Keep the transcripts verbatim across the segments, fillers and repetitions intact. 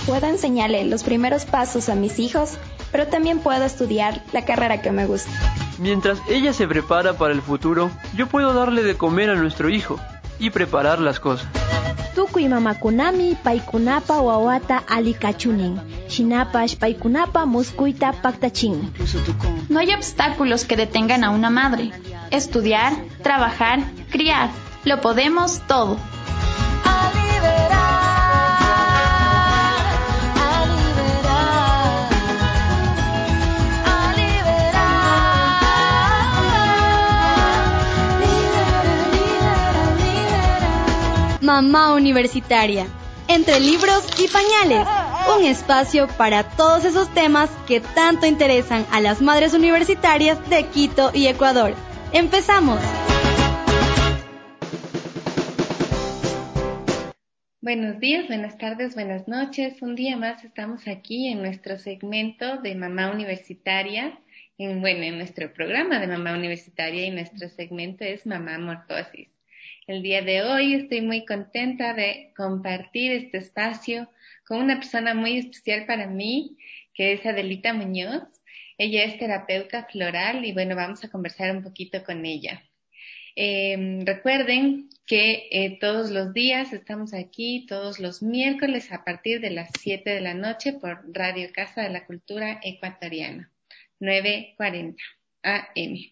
puedo enseñarle los primeros pasos a mis hijos, pero también puedo estudiar la carrera que me gusta. Mientras ella se prepara para el futuro, yo puedo darle de comer a nuestro hijo y preparar las cosas. Tukuy mamakunami paykunapa wawata alikachunin, shinapash paykunapa muskuyta paktachin. No hay obstáculos que detengan a una madre. Estudiar, trabajar, criar, lo podemos todo. Mamá Universitaria, entre libros y pañales, un espacio para todos esos temas que tanto interesan a las madres universitarias de Quito y Ecuador. ¡Empezamos! Buenos días, buenas tardes, buenas noches. Un día más estamos aquí en nuestro segmento de Mamá Universitaria, en, bueno, en nuestro programa de Mamá Universitaria, y nuestro segmento es Mamá Morfosis. El día de hoy estoy muy contenta de compartir este espacio con una persona muy especial para mí, que es Adelita Muñoz. Ella es terapeuta floral y bueno, vamos a conversar un poquito con ella. Eh, recuerden que eh, todos los días estamos aquí, todos los miércoles a partir de las siete de la noche por Radio Casa de la Cultura Ecuatoriana, nueve cuarenta A M.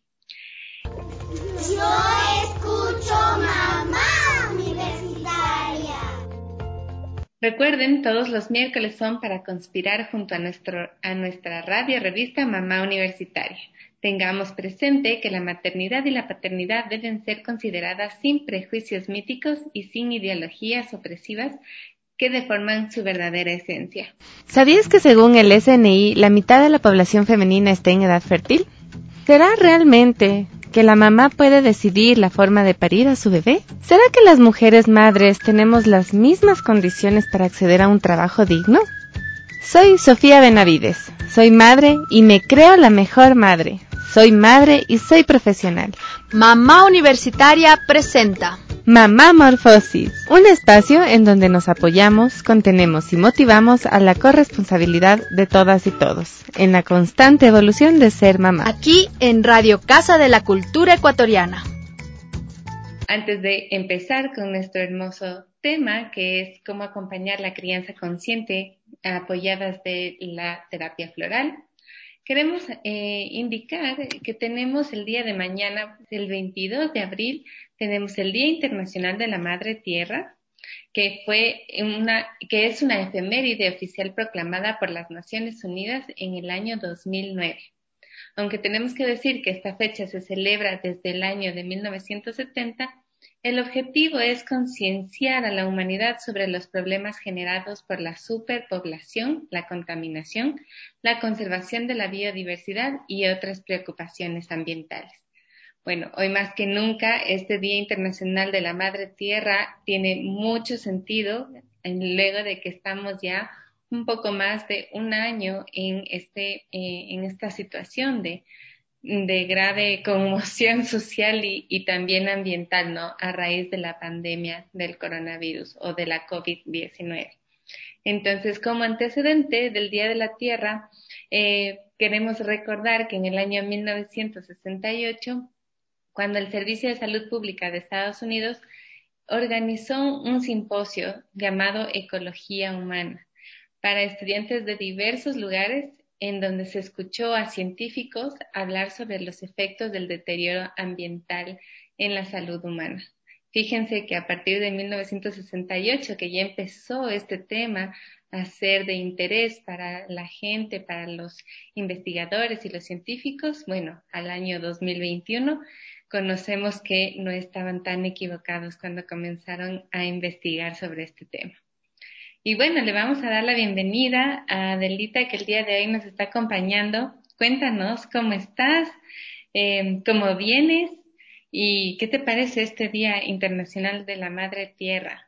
Yo escucho Mamá Universitaria. Recuerden, todos los miércoles son para conspirar junto a, nuestro, a nuestra radio revista Mamá Universitaria. Tengamos presente que la maternidad y la paternidad deben ser consideradas sin prejuicios míticos y sin ideologías opresivas que deforman su verdadera esencia. ¿Sabías que según el S N I, la mitad de la población femenina está en edad fértil? ¿Será realmente que la mamá puede decidir la forma de parir a su bebé? ¿Será que las mujeres madres tenemos las mismas condiciones para acceder a un trabajo digno? Soy Sofía Benavides, soy madre y me creo la mejor madre. Soy madre y soy profesional. Mamá Universitaria presenta Mamá Morfosis, un espacio en donde nos apoyamos, contenemos y motivamos a la corresponsabilidad de todas y todos, en la constante evolución de ser mamá. Aquí en Radio Casa de la Cultura Ecuatoriana. Antes de empezar con nuestro hermoso tema, que es cómo acompañar la crianza consciente apoyadas de la terapia floral, queremos eh, indicar que tenemos el día de mañana, el veintidós de abril, tenemos el Día Internacional de la Madre Tierra, que fue una, que es una efeméride oficial proclamada por las Naciones Unidas en el año dos mil nueve. Aunque tenemos que decir que esta fecha se celebra desde el año de mil novecientos setenta, el objetivo es concienciar a la humanidad sobre los problemas generados por la superpoblación, la contaminación, la conservación de la biodiversidad y otras preocupaciones ambientales. Bueno, hoy más que nunca, este Día Internacional de la Madre Tierra tiene mucho sentido, luego de que estamos ya un poco más de un año en, este, eh, en esta situación de de grave conmoción social y, y también ambiental, ¿no? A raíz de la pandemia del coronavirus o de la COVID diecinueve. Entonces, como antecedente del Día de la Tierra, eh, queremos recordar que en el año mil novecientos sesenta y ocho, cuando el Servicio de Salud Pública de Estados Unidos organizó un simposio llamado Ecología Humana para estudiantes de diversos lugares, en donde se escuchó a científicos hablar sobre los efectos del deterioro ambiental en la salud humana. Fíjense que a partir de mil novecientos sesenta y ocho, que ya empezó este tema a ser de interés para la gente, para los investigadores y los científicos, bueno, al año dos mil veintiuno, conocemos que no estaban tan equivocados cuando comenzaron a investigar sobre este tema. Y bueno, le vamos a dar la bienvenida a Adelita, que el día de hoy nos está acompañando. Cuéntanos cómo estás, eh, cómo vienes y qué te parece este Día Internacional de la Madre Tierra.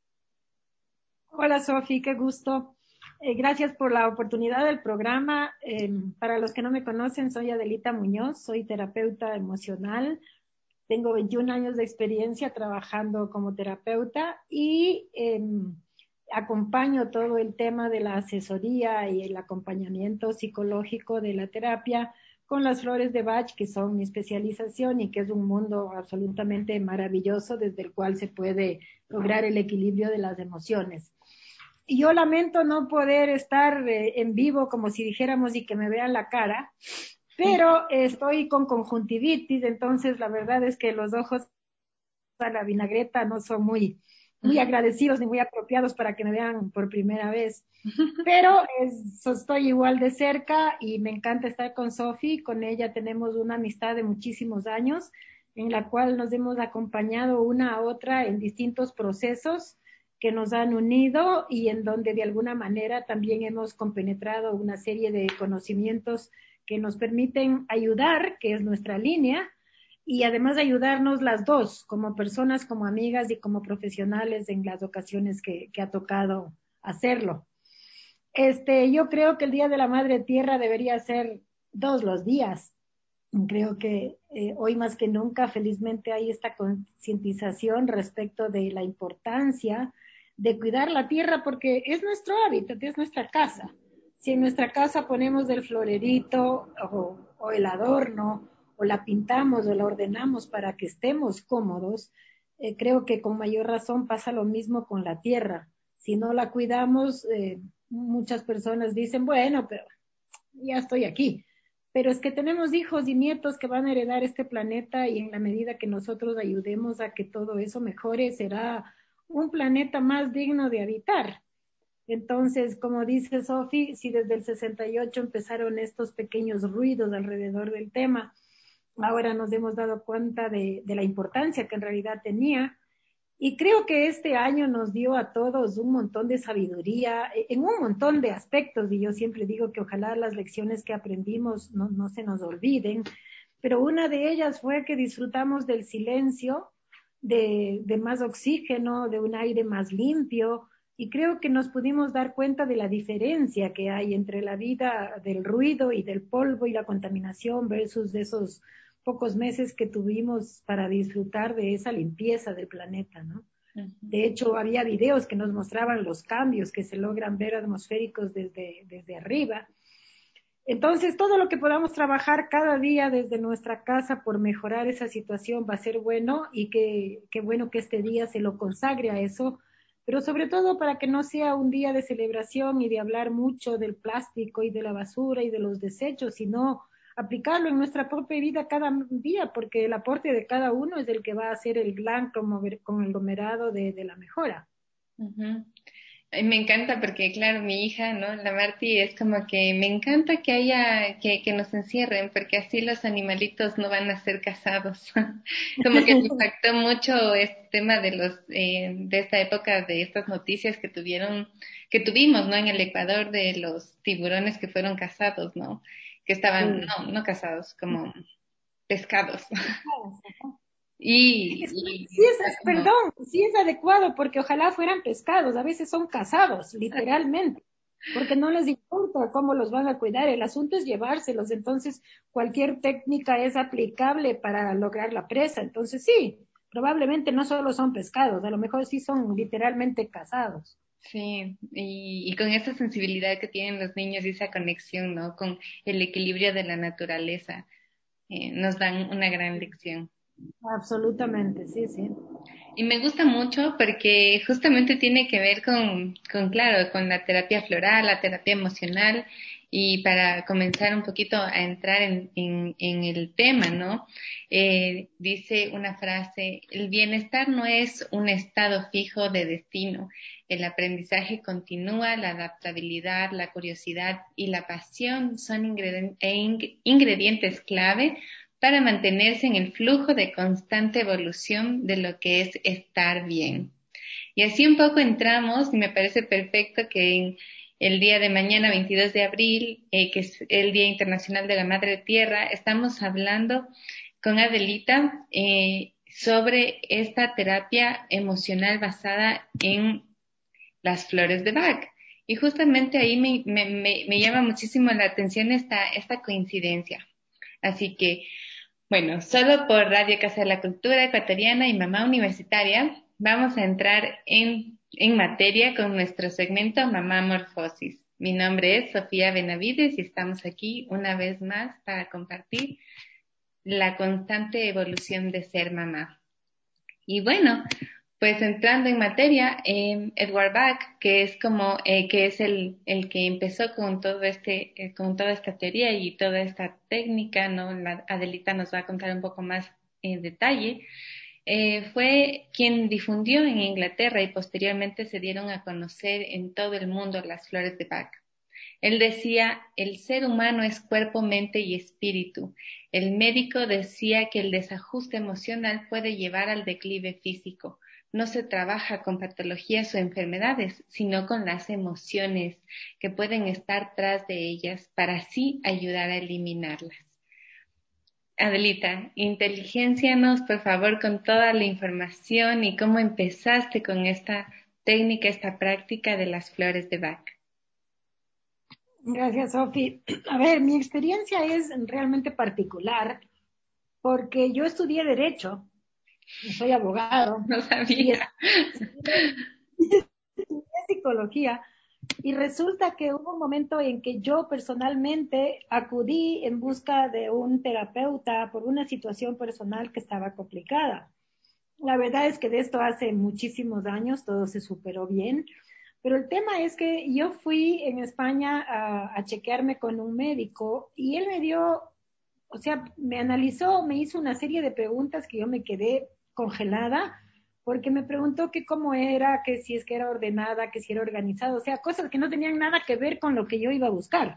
Hola Sofi, qué gusto. Eh, gracias por la oportunidad del programa. Eh, para los que no me conocen, soy Adelita Muñoz, soy terapeuta emocional. Tengo veintiún años de experiencia trabajando como terapeuta y... Eh, acompaño todo el tema de la asesoría y el acompañamiento psicológico de la terapia con las flores de Bach, que son mi especialización y que es un mundo absolutamente maravilloso desde el cual se puede lograr el equilibrio de las emociones. Y yo lamento no poder estar eh, en vivo, como si dijéramos, y que me vean la cara, pero estoy con conjuntivitis, entonces la verdad es que los ojos a la vinagreta no son muy, muy agradecidos ni muy apropiados para que me vean por primera vez. Pero es, estoy igual de cerca y me encanta estar con Sofi. Con ella tenemos una amistad de muchísimos años en la cual nos hemos acompañado una a otra en distintos procesos que nos han unido y en donde de alguna manera también hemos compenetrado una serie de conocimientos que nos permiten ayudar, que es nuestra línea, y además ayudarnos las dos, como personas, como amigas y como profesionales en las ocasiones que, que ha tocado hacerlo. Este, yo creo que el Día de la Madre Tierra debería ser todos los días. Creo que eh, hoy más que nunca, felizmente, hay esta concientización respecto de la importancia de cuidar la tierra porque es nuestro hábitat, es nuestra casa. Si en nuestra casa ponemos el florerito o, o el adorno, o la pintamos o la ordenamos para que estemos cómodos, eh, creo que con mayor razón pasa lo mismo con la tierra. Si no la cuidamos, eh, muchas personas dicen, bueno, pero ya estoy aquí. Pero es que tenemos hijos y nietos que van a heredar este planeta y en la medida que nosotros ayudemos a que todo eso mejore, será un planeta más digno de habitar. Entonces, como dice Sofi, si desde el sesenta y ocho empezaron estos pequeños ruidos alrededor del tema, ahora nos hemos dado cuenta de, de la importancia que en realidad tenía. Y creo que este año nos dio a todos un montón de sabiduría en un montón de aspectos, y yo siempre digo que ojalá las lecciones que aprendimos no, no se nos olviden, pero una de ellas fue que disfrutamos del silencio, de, de más oxígeno, de un aire más limpio, y creo que nos pudimos dar cuenta de la diferencia que hay entre la vida del ruido y del polvo y la contaminación versus de esos pocos meses que tuvimos para disfrutar de esa limpieza del planeta, ¿no? Uh-huh. De hecho, había videos que nos mostraban los cambios que se logran ver atmosféricos desde, desde arriba. Entonces, todo lo que podamos trabajar cada día desde nuestra casa por mejorar esa situación va a ser bueno, y que, que bueno que este día se lo consagre a eso, pero sobre todo para que no sea un día de celebración y de hablar mucho del plástico y de la basura y de los desechos, sino aplicarlo en nuestra propia vida cada día, porque el aporte de cada uno es el que va a hacer el gran conglomerado de, de la mejora. Uh-huh. Me encanta porque, claro, mi hija, ¿no? La Marti, es como que me encanta que haya, que, que nos encierren, porque así los animalitos no van a ser cazados. Como que me impactó mucho este tema de los, eh, de esta época, de estas noticias que tuvieron, que tuvimos, ¿no? En el Ecuador, de los tiburones que fueron cazados, ¿no? Que estaban, sí. no, no cazados, como pescados. Y, y sí es, como... perdón, sí es adecuado, porque ojalá fueran pescados, a veces son cazados, literalmente, porque no les importa cómo los van a cuidar, el asunto es llevárselos, entonces cualquier técnica es aplicable para lograr la presa, entonces sí, probablemente no solo son pescados, a lo mejor sí son literalmente cazados. Sí, y, y con esa sensibilidad que tienen los niños y esa conexión, ¿no? Con el equilibrio de la naturaleza, eh, nos dan una gran lección. Absolutamente, sí, sí. Y me gusta mucho porque justamente tiene que ver con, con, claro, con la terapia floral, la terapia emocional, y para comenzar un poquito a entrar en, en, en el tema, ¿no? Eh, dice una frase, el bienestar no es un estado fijo de destino, el aprendizaje continúa, la adaptabilidad, la curiosidad y la pasión son ingredientes, ingredientes clave para mantenerse en el flujo de constante evolución de lo que es estar bien. Y así un poco entramos, y me parece perfecto que en el día de mañana, veintidós de abril, eh, que es el Día Internacional de la Madre Tierra, estamos hablando con Adelita eh, sobre esta terapia emocional basada en las flores de Bach. Y justamente ahí me, me, me, me llama muchísimo la atención esta, esta coincidencia. Así que, bueno, solo por Radio Casa de la Cultura Ecuatoriana y Mamá Universitaria, vamos a entrar en, en materia con nuestro segmento Mamá Morfosis. Mi nombre es Sofía Benavides y estamos aquí una vez más para compartir la constante evolución de ser mamá. Y bueno, pues entrando en materia, eh, Edward Bach, que es como eh, que es el, el que empezó con todo este, eh, con toda esta teoría y toda esta técnica, ¿no? La Adelita nos va a contar un poco más en detalle. Eh, fue quien difundió en Inglaterra y posteriormente se dieron a conocer en todo el mundo las flores de Bach. Él decía, el ser humano es cuerpo, mente y espíritu. El médico decía que el desajuste emocional puede llevar al declive físico. No se trabaja con patologías o enfermedades, sino con las emociones que pueden estar tras de ellas para así ayudar a eliminarlas. Adelita, inteligéncianos por favor con toda la información y cómo empezaste con esta técnica, esta práctica de las flores de Bach. Gracias, Sofi. A ver, mi experiencia es realmente particular porque yo estudié Derecho, soy abogado. No sabía. Y estudié Psicología y resulta que hubo un momento en que yo personalmente acudí en busca de un terapeuta por una situación personal que estaba complicada. La verdad es que de esto hace muchísimos años, todo se superó bien. Pero el tema es que yo fui en España a, a chequearme con un médico y él me dio, o sea, me analizó, me hizo una serie de preguntas que yo me quedé congelada porque me preguntó que cómo era, que si es que era ordenada, que si era organizada, o sea, cosas que no tenían nada que ver con lo que yo iba a buscar.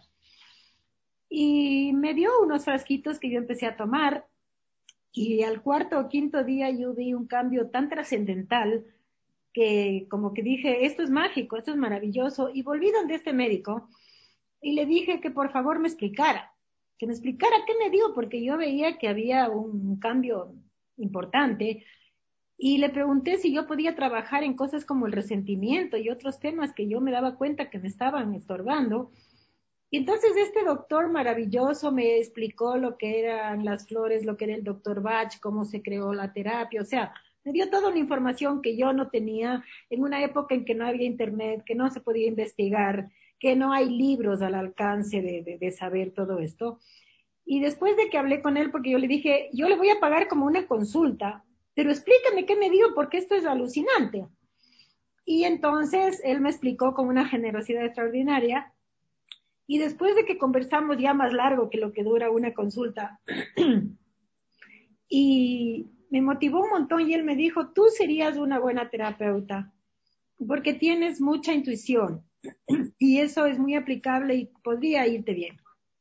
Y me dio unos frasquitos que yo empecé a tomar y al cuarto o quinto día yo vi un cambio tan trascendental que como que dije, esto es mágico, esto es maravilloso, y volví donde este médico y le dije que por favor me explicara, que me explicara qué me dio, porque yo veía que había un cambio importante, y le pregunté si yo podía trabajar en cosas como el resentimiento y otros temas que yo me daba cuenta que me estaban estorbando. Y entonces este doctor maravilloso me explicó lo que eran las flores, lo que era el doctor Bach, cómo se creó la terapia, o sea, me dio toda una información que yo no tenía en una época en que no había internet, que no se podía investigar, que no hay libros al alcance de, de, de saber todo esto. Y después de que hablé con él, porque yo le dije, yo le voy a pagar como una consulta, pero explícame qué me dio, porque esto es alucinante. Y entonces él me explicó con una generosidad extraordinaria. Y después de que conversamos ya más largo que lo que dura una consulta, y me motivó un montón y él me dijo, tú serías una buena terapeuta porque tienes mucha intuición y eso es muy aplicable y podría irte bien.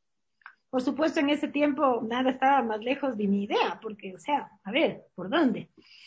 Por supuesto, en ese tiempo nada estaba más lejos de mi idea, porque, o sea, a ver, ¿por dónde?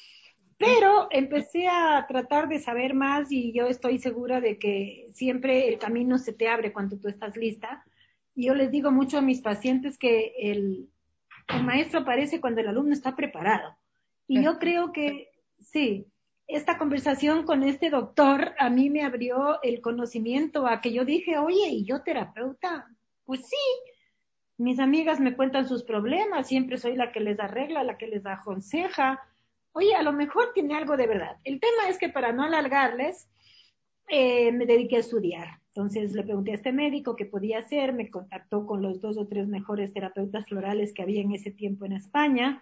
Pero empecé a tratar de saber más y yo estoy segura de que siempre el camino se te abre cuando tú estás lista. Y yo les digo mucho a mis pacientes que el, el maestro aparece cuando el alumno está preparado. Y yo creo que, sí, esta conversación con este doctor a mí me abrió el conocimiento a que yo dije, oye, ¿y yo terapeuta? Pues sí. Mis amigas me cuentan sus problemas, siempre soy la que les arregla, la que les aconseja. Oye, a lo mejor tiene algo de verdad. El tema es que para no alargarles, eh, me dediqué a estudiar. Entonces le pregunté a este médico qué podía hacer, me contactó con los dos o tres mejores terapeutas florales que había en ese tiempo en España.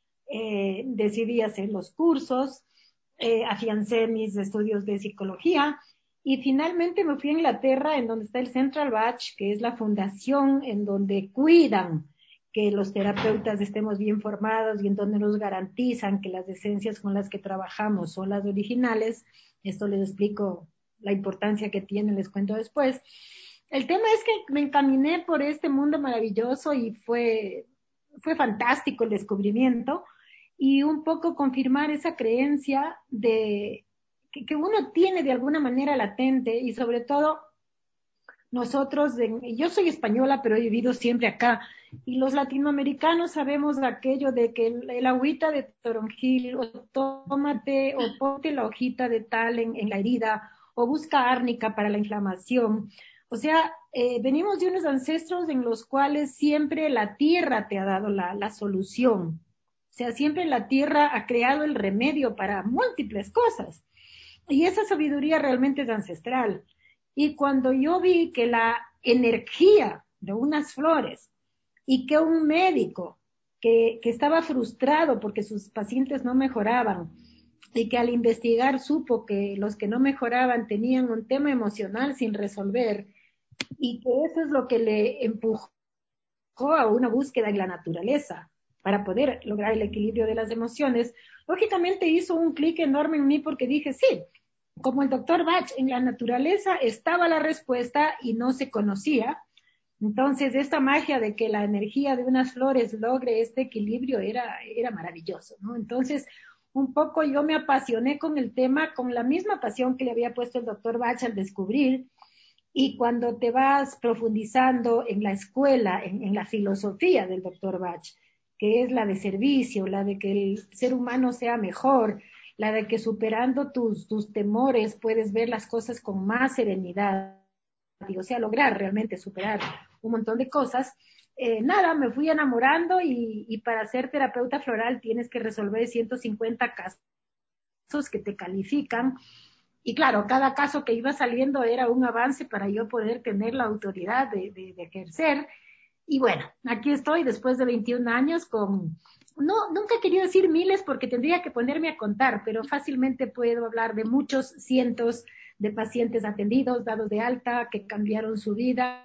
Eh, decidí hacer los cursos, eh, afiancé mis estudios de psicología y finalmente me fui a Inglaterra, en donde está el Central Bach, que es la fundación en donde cuidan que los terapeutas estemos bien formados y en donde nos garantizan que las esencias con las que trabajamos son las originales. Esto les explico la importancia que tiene, les cuento después. El tema es que me encaminé por este mundo maravilloso y fue, fue fantástico el descubrimiento y un poco confirmar esa creencia de que, que uno tiene de alguna manera latente y sobre todo nosotros, de, yo soy española, pero he vivido siempre acá, y los latinoamericanos sabemos aquello de que el, el agüita de toronjil, o tómate, o ponte la hojita de tal en, en la herida, o busca árnica para la inflamación. O sea, eh, venimos de unos ancestros en los cuales siempre la tierra te ha dado la, la solución. O sea, siempre la tierra ha creado el remedio para múltiples cosas. Y esa sabiduría realmente es ancestral. Y cuando yo vi que la energía de unas flores y que un médico que, que estaba frustrado porque sus pacientes no mejoraban y que al investigar supo que los que no mejoraban tenían un tema emocional sin resolver y que eso es lo que le empujó a una búsqueda en la naturaleza para poder lograr el equilibrio de las emociones, lógicamente hizo un clic enorme en mí porque dije, sí, como el doctor Bach, en la naturaleza estaba la respuesta y no se conocía. Entonces, esta magia de que la energía de unas flores logre este equilibrio era, era maravilloso, ¿no? Entonces, un poco yo me apasioné con el tema, con la misma pasión que le había puesto el doctor Bach al descubrir, y cuando te vas profundizando en la escuela, en, en la filosofía del doctor Bach, que es la de servicio, la de que el ser humano sea mejor, la de que superando tus, tus temores puedes ver las cosas con más serenidad, y, o sea, lograr realmente superar un montón de cosas. Eh, nada, me fui enamorando y, y para ser terapeuta floral tienes que resolver ciento cincuenta casos que te califican. Y claro, cada caso que iba saliendo era un avance para yo poder tener la autoridad de, de, de ejercer. Y bueno, aquí estoy después de veintiún años con, no, nunca he querido decir miles porque tendría que ponerme a contar, pero fácilmente puedo hablar de muchos cientos de pacientes atendidos, dados de alta, que cambiaron su vida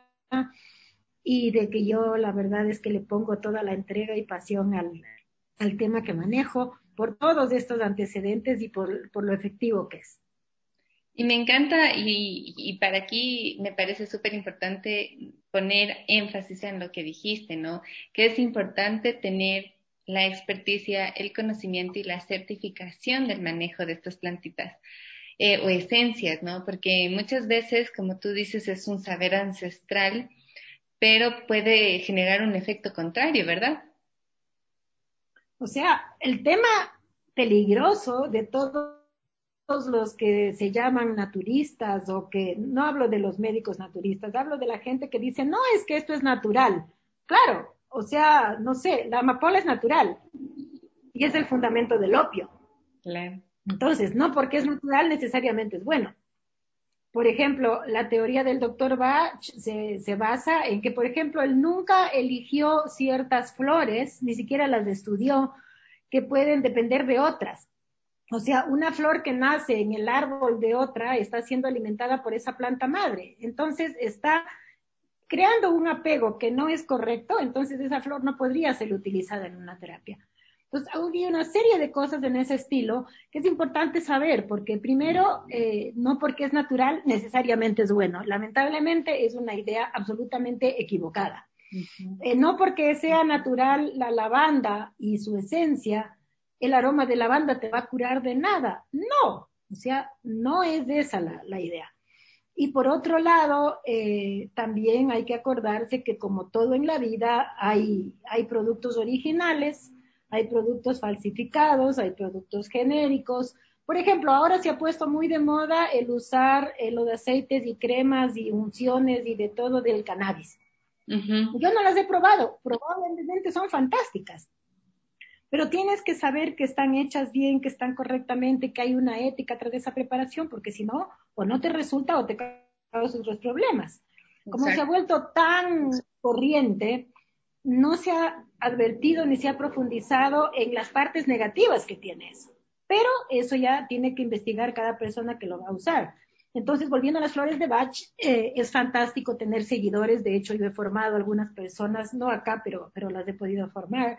y de que yo la verdad es que le pongo toda la entrega y pasión al, al tema que manejo por todos estos antecedentes y por, por lo efectivo que es. Y me encanta, y, y para aquí me parece súper importante poner énfasis en lo que dijiste, ¿no? Que es importante tener la experticia, el conocimiento y la certificación del manejo de estas plantitas eh, o esencias, ¿no? Porque muchas veces, como tú dices, es un saber ancestral, pero puede generar un efecto contrario, ¿verdad? O sea, el tema peligroso de todo los que se llaman naturistas o que, no hablo de los médicos naturistas, hablo de la gente que dice, no, es que esto es natural. Claro, o sea, no sé, la amapola es natural y es el fundamento del opio. Claro. Entonces, no porque es natural necesariamente es bueno. Por ejemplo, la teoría del doctor Bach se, se basa en que, por ejemplo, él nunca eligió ciertas flores, ni siquiera las estudió, que pueden depender de otras. O sea, una flor que nace en el árbol de otra está siendo alimentada por esa planta madre. Entonces está creando un apego que no es correcto, entonces esa flor no podría ser utilizada en una terapia. Entonces, había una serie de cosas en ese estilo que es importante saber, porque primero, eh, no porque es natural necesariamente es bueno. Lamentablemente es una idea absolutamente equivocada. Uh-huh. Eh, no porque sea natural la lavanda y su esencia, el aroma de lavanda te va a curar de nada. No, o sea, no es esa la, la idea. Y por otro lado, eh, también hay que acordarse que como todo en la vida, hay, hay productos originales, hay productos falsificados, hay productos genéricos. Por ejemplo, ahora se ha puesto muy de moda el usar eh, los aceites y cremas y unciones y de todo del cannabis. Uh-huh. Yo no las he probado, probablemente son fantásticas. Pero tienes que saber que están hechas bien, que están correctamente, que hay una ética tras de esa preparación, porque si no, o no te resulta o te causa otros problemas. Como Exacto. Se ha vuelto tan corriente, no se ha advertido ni se ha profundizado en las partes negativas que tiene eso. Pero eso ya tiene que investigar cada persona que lo va a usar. Entonces, volviendo a las flores de Bach, eh, es fantástico tener seguidores. De hecho, yo he formado a algunas personas, no acá, pero, pero las he podido formar.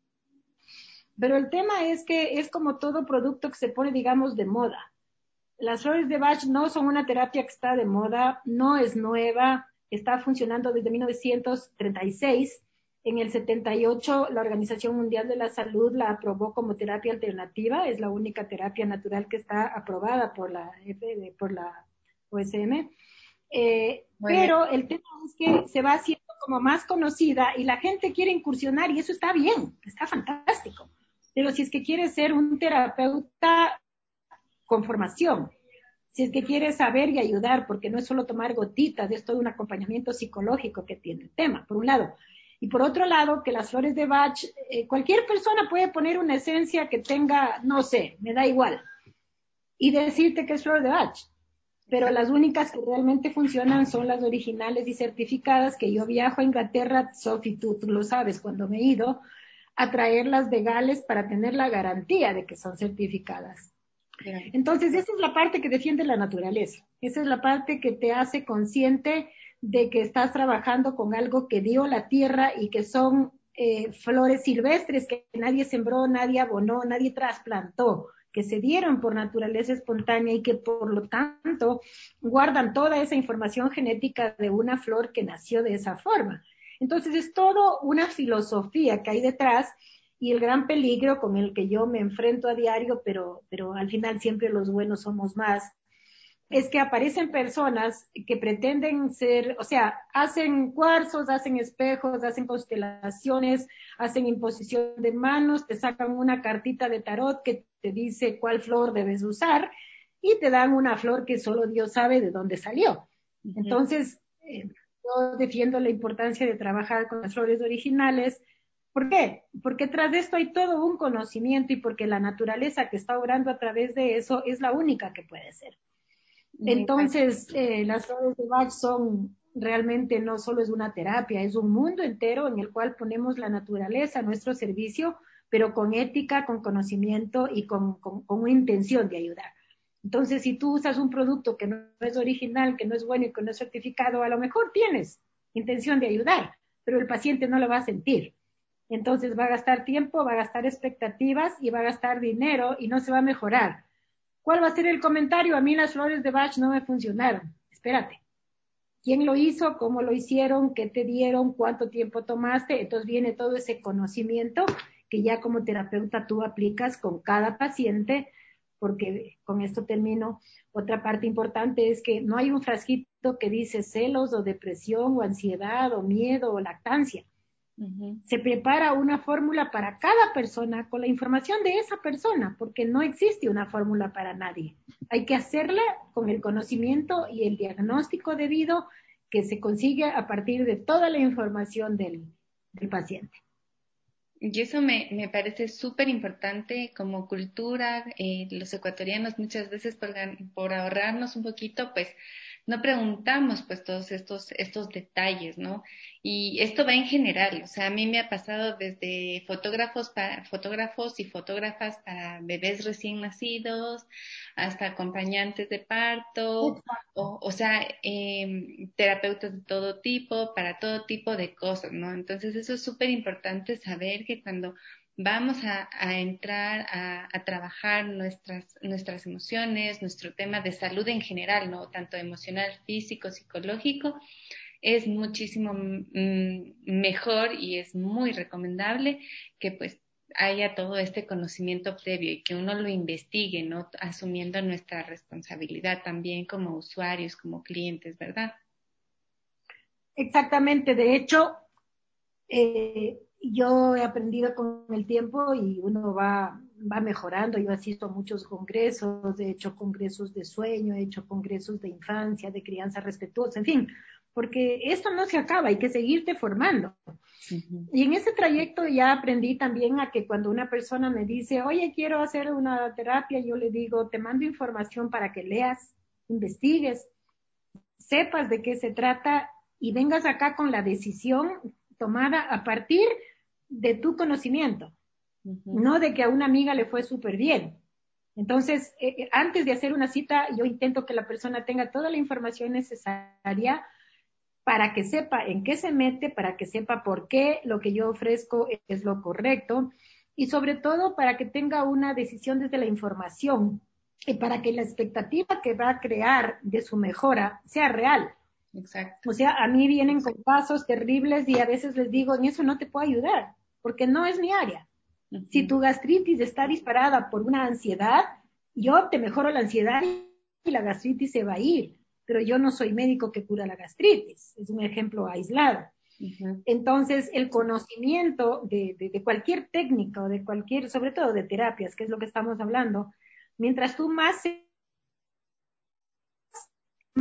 Pero el tema es que es como todo producto que se pone, digamos, de moda. Las flores de Bach no son una terapia que está de moda, no es nueva, está funcionando desde mil novecientos treinta y seis. En el setenta y ocho, la Organización Mundial de la Salud la aprobó como terapia alternativa, es la única terapia natural que está aprobada por la, por la O S M. Eh, bueno. Pero el tema es que se va haciendo como más conocida y la gente quiere incursionar y eso está bien, está fantástico. Pero si es que quieres ser un terapeuta con formación, si es que quieres saber y ayudar, porque no es solo tomar gotitas, es todo un acompañamiento psicológico que tiene el tema, por un lado. Y por otro lado, que las flores de Bach, eh, cualquier persona puede poner una esencia que tenga, no sé, me da igual, y decirte que es flor de Bach. Pero las únicas que realmente funcionan son las originales y certificadas, que yo viajo a Inglaterra, Sophie, tú, tú lo sabes, cuando me he ido, a traerlas de Gales para tener la garantía de que son certificadas. Entonces, esa es la parte que defiende la naturaleza. Esa es la parte que te hace consciente de que estás trabajando con algo que dio la tierra y que son eh, flores silvestres que nadie sembró, nadie abonó, nadie trasplantó, que se dieron por naturaleza espontánea y que por lo tanto guardan toda esa información genética de una flor que nació de esa forma. Entonces es todo una filosofía que hay detrás, y el gran peligro con el que yo me enfrento a diario, pero, pero al final siempre los buenos somos más, es que aparecen personas que pretenden ser, o sea, hacen cuarzos, hacen espejos, hacen constelaciones, hacen imposición de manos, te sacan una cartita de tarot que te dice cuál flor debes usar y te dan una flor que solo Dios sabe de dónde salió. Entonces, eh, yo defiendo la importancia de trabajar con las flores originales. ¿Por qué? Porque tras de esto hay todo un conocimiento y porque la naturaleza que está obrando a través de eso es la única que puede ser. Entonces, eh, las flores de Bach son realmente no solo es una terapia, es un mundo entero en el cual ponemos la naturaleza a nuestro servicio, pero con ética, con conocimiento y con, con, con una intención de ayudar. Entonces, si tú usas un producto que no es original, que no es bueno y que no es certificado, a lo mejor tienes intención de ayudar, pero el paciente no lo va a sentir. Entonces va a gastar tiempo, va a gastar expectativas y va a gastar dinero y no se va a mejorar. ¿Cuál va a ser el comentario? A mí las flores de Bach no me funcionaron. Espérate. ¿Quién lo hizo? ¿Cómo lo hicieron? ¿Qué te dieron? ¿Cuánto tiempo tomaste? Entonces viene todo ese conocimiento que ya como terapeuta tú aplicas con cada paciente, porque con esto termino. Otra parte importante es que no hay un frasquito que dice celos o depresión o ansiedad o miedo o lactancia. Uh-huh. Se prepara una fórmula para cada persona con la información de esa persona, porque no existe una fórmula para nadie. Hay que hacerla con el conocimiento y el diagnóstico debido que se consigue a partir de toda la información del, del paciente. Y eso me, me parece súper importante como cultura. Eh, los ecuatorianos muchas veces por, por ahorrarnos un poquito, pues no preguntamos pues todos estos, estos detalles, ¿no? Y esto va en general, o sea, a mí me ha pasado desde fotógrafos, para, fotógrafos y fotógrafas para bebés recién nacidos, hasta acompañantes de parto, o, o sea, eh, terapeutas de todo tipo, para todo tipo de cosas, ¿no? Entonces eso es súper importante saber que cuando vamos a, a entrar a, a trabajar nuestras, nuestras emociones, nuestro tema de salud en general, ¿no? Tanto emocional, físico, psicológico, es muchísimo mm, mejor y es muy recomendable que pues haya todo este conocimiento previo y que uno lo investigue, ¿no? Asumiendo nuestra responsabilidad también como usuarios, como clientes, ¿verdad? Exactamente, de hecho, eh, yo he aprendido con el tiempo y uno va, va mejorando. Yo asisto a muchos congresos, he hecho congresos de sueño, he hecho congresos de infancia, de crianza respetuosa, en fin, porque esto no se acaba, hay que seguirte formando. Uh-huh. Y en ese trayecto ya aprendí también a que cuando una persona me dice, oye, quiero hacer una terapia, yo le digo, te mando información para que leas, investigues, sepas de qué se trata y vengas acá con la decisión tomada a partir de tu conocimiento, uh-huh. no de que a una amiga le fue súper bien. Entonces, eh, antes de hacer una cita, yo intento que la persona tenga toda la información necesaria para que sepa en qué se mete, para que sepa por qué lo que yo ofrezco es lo correcto y sobre todo para que tenga una decisión desde la información y para que la expectativa que va a crear de su mejora sea real. Exacto. O sea, a mí vienen con casos terribles y a veces les digo, en eso no te puedo ayudar, porque no es mi área. Uh-huh. Si tu gastritis está disparada por una ansiedad, yo te mejoro la ansiedad y la gastritis se va a ir, pero yo no soy médico que cura la gastritis, es un ejemplo aislado. Uh-huh. Entonces, el conocimiento de, de, de cualquier técnica o de cualquier, sobre todo de terapias, que es lo que estamos hablando, mientras tú más, más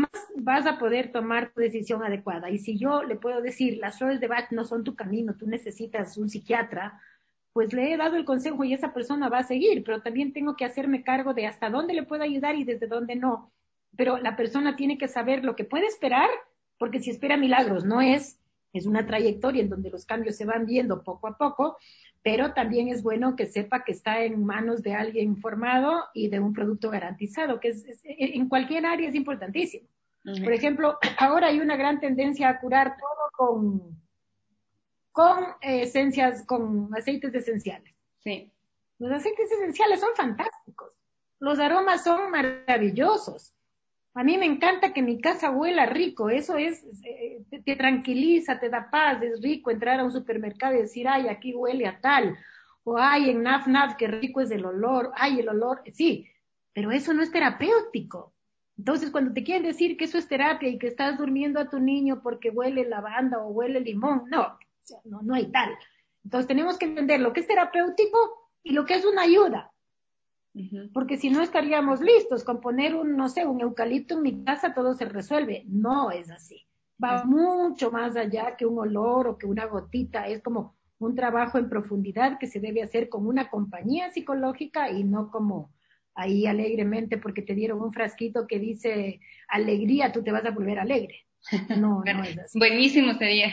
vas a poder tomar tu decisión adecuada. Y si yo le puedo decir, las flores de Bach no son tu camino, tú necesitas un psiquiatra, pues le he dado el consejo y esa persona va a seguir, pero también tengo que hacerme cargo de hasta dónde le puedo ayudar y desde dónde no. Pero la persona tiene que saber lo que puede esperar, porque si espera milagros, no es, es una trayectoria en donde los cambios se van viendo poco a poco, pero también es bueno que sepa que está en manos de alguien informado y de un producto garantizado, que es, es, en cualquier área es importantísimo. Uh-huh. Por ejemplo, ahora hay una gran tendencia a curar todo con, con eh, esencias, con aceites esenciales. Sí. Los aceites esenciales son fantásticos. Los aromas son maravillosos. A mí me encanta que mi casa huela rico. Eso es, eh, te, te tranquiliza, te da paz. Es rico entrar a un supermercado y decir, ay, aquí huele a tal. O ay, en Naf Naf, qué rico es el olor. Ay, el olor. Sí, pero eso no es terapéutico. Entonces, cuando te quieren decir que eso es terapia y que estás durmiendo a tu niño porque huele lavanda o huele limón, no, no, no hay tal. Entonces, tenemos que entender lo que es terapéutico y lo que es una ayuda. Uh-huh. Porque si no estaríamos listos con poner un, no sé, un eucalipto en mi casa, todo se resuelve. No es así. Va uh-huh. mucho más allá que un olor o que una gotita. Es como un trabajo en profundidad que se debe hacer con una compañía psicológica y no como ahí alegremente porque te dieron un frasquito que dice alegría, tú te vas a volver alegre. No, no es así. Buenísimo sería.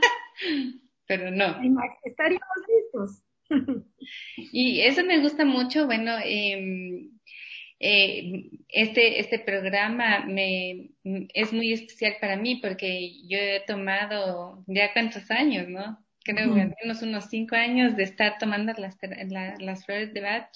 Pero no. Estaríamos listos. Y eso me gusta mucho, bueno, eh, eh, este, este programa me, es muy especial para mí porque yo he tomado ya cuántos años, ¿no? Creo que uh-huh. al menos unos cinco años de estar tomando las, la, las flores de Bach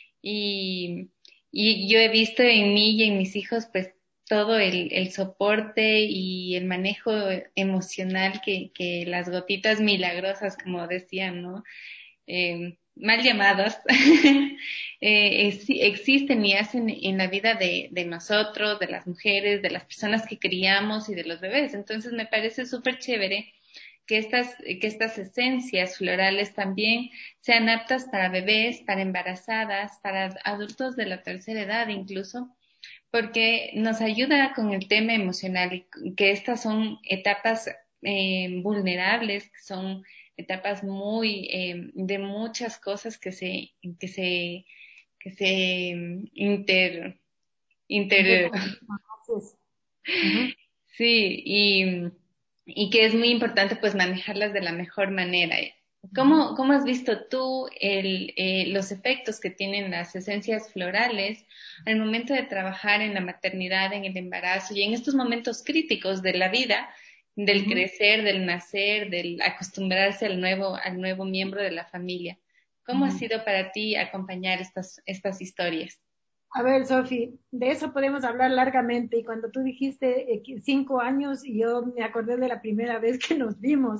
y, y yo he visto en mí y en mis hijos pues todo el, el soporte y el manejo emocional que, que las gotitas milagrosas, como decían, ¿no? Eh, mal llamadas, eh, ex- existen y hacen en la vida de, de nosotros, de las mujeres, de las personas que criamos y de los bebés. Entonces me parece súper chévere que estas, que estas esencias florales también sean aptas para bebés, para embarazadas, para adultos de la tercera edad incluso, porque nos ayuda con el tema emocional y que estas son etapas eh, vulnerables, que son etapas muy eh, de muchas cosas que se que se que se inter inter uh-huh. sí y y que es muy importante pues manejarlas de la mejor manera. ¿Cómo, cómo has visto tú el, eh, los efectos que tienen las esencias florales al momento de trabajar en la maternidad, en el embarazo y en estos momentos críticos de la vida, del uh-huh. crecer, del nacer, del acostumbrarse al nuevo, al nuevo miembro de la familia? ¿Cómo uh-huh. ha sido para ti acompañar estas, estas historias? A ver, Sofi, de eso podemos hablar largamente. Y cuando tú dijiste eh, cinco años, yo me acordé de la primera vez que nos vimos.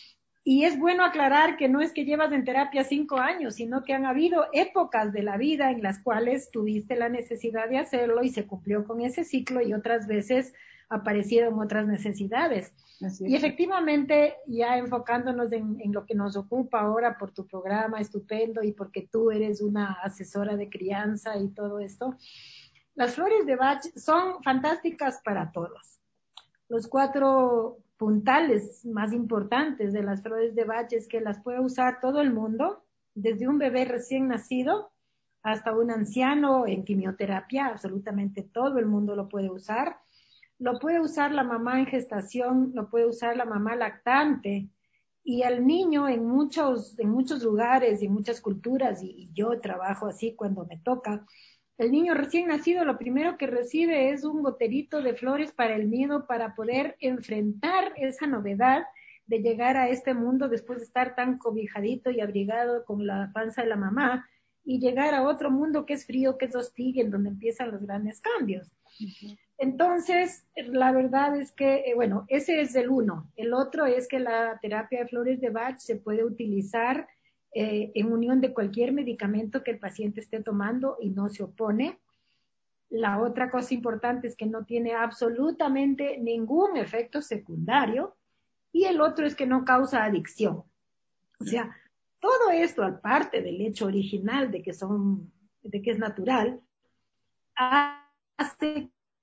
Y es bueno aclarar que no es que llevas en terapia cinco años, sino que han habido épocas de la vida en las cuales tuviste la necesidad de hacerlo y se cumplió con ese ciclo y otras veces aparecieron otras necesidades. Y efectivamente, ya enfocándonos en, en lo que nos ocupa ahora por tu programa estupendo y porque tú eres una asesora de crianza y todo esto, las flores de Bach son fantásticas para todos. Los cuatro puntales más importantes de las flores de Bach es que las puede usar todo el mundo, desde un bebé recién nacido hasta un anciano en quimioterapia, absolutamente todo el mundo lo puede usar. Lo puede usar la mamá en gestación, lo puede usar la mamá lactante y al niño en muchos, en muchos lugares y en muchas culturas, y, y yo trabajo así cuando me toca. El niño recién nacido lo primero que recibe es un goterito de flores para el nido para poder enfrentar esa novedad de llegar a este mundo después de estar tan cobijadito y abrigado con la panza de la mamá y llegar a otro mundo que es frío, que es hostil, en donde empiezan los grandes cambios. Uh-huh. Entonces, la verdad es que, eh, bueno, ese es el uno. El otro es que la terapia de flores de Bach se puede utilizar eh, en unión de cualquier medicamento que el paciente esté tomando y no se opone. La otra cosa importante es que no tiene absolutamente ningún efecto secundario. Y el otro es que no causa adicción. O sea, todo esto, aparte del hecho original de que son, de que es natural, hace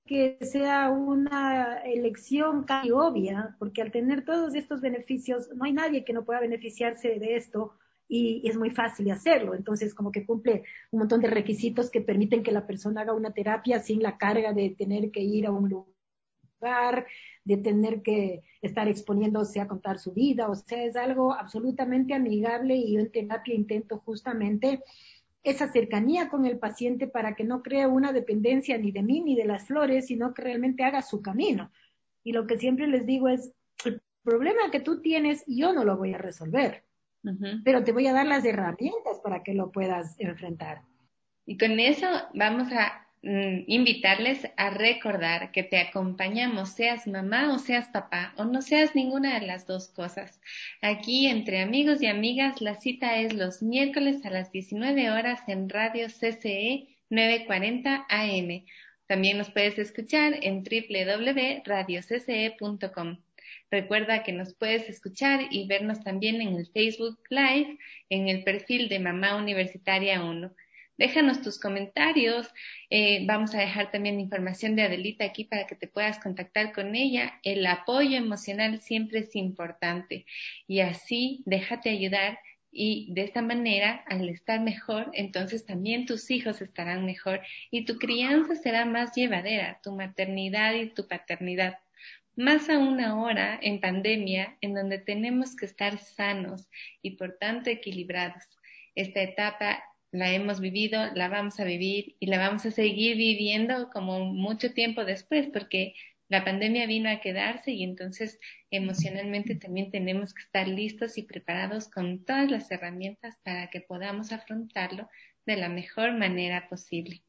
que sea una elección casi obvia, porque al tener todos estos beneficios, no hay nadie que no pueda beneficiarse de esto y, y es muy fácil de hacerlo. Entonces, como que cumple un montón de requisitos que permiten que la persona haga una terapia sin la carga de tener que ir a un lugar, de tener que estar exponiéndose a contar su vida. O sea, es algo absolutamente amigable y yo en terapia intento justamente esa cercanía con el paciente para que no cree una dependencia ni de mí ni de las flores, sino que realmente haga su camino. Y lo que siempre les digo es, el problema que tú tienes, yo no lo voy a resolver, uh-huh. pero te voy a dar las herramientas para que lo puedas enfrentar. Y con eso vamos a mm, invitarles a recordar que te acompañamos, seas mamá o seas papá, o no seas ninguna de las dos cosas. Aquí, entre amigos y amigas, la cita es los miércoles a las diecinueve horas en Radio C C E novecientos cuarenta A M. También nos puedes escuchar en doble u doble u doble u punto radio c c e punto com. Recuerda que nos puedes escuchar y vernos también en el Facebook Live, en el perfil de Mamá Universitaria uno. Déjanos tus comentarios, eh, vamos a dejar también información de Adelita aquí para que te puedas contactar con ella. El apoyo emocional siempre es importante y así déjate ayudar y de esta manera, al estar mejor, entonces también tus hijos estarán mejor y tu crianza será más llevadera, tu maternidad y tu paternidad. Más aún ahora en pandemia, en donde tenemos que estar sanos y por tanto equilibrados. Esta etapa la hemos vivido, la vamos a vivir y la vamos a seguir viviendo como mucho tiempo después, porque la pandemia vino a quedarse y entonces emocionalmente también tenemos que estar listos y preparados con todas las herramientas para que podamos afrontarlo de la mejor manera posible.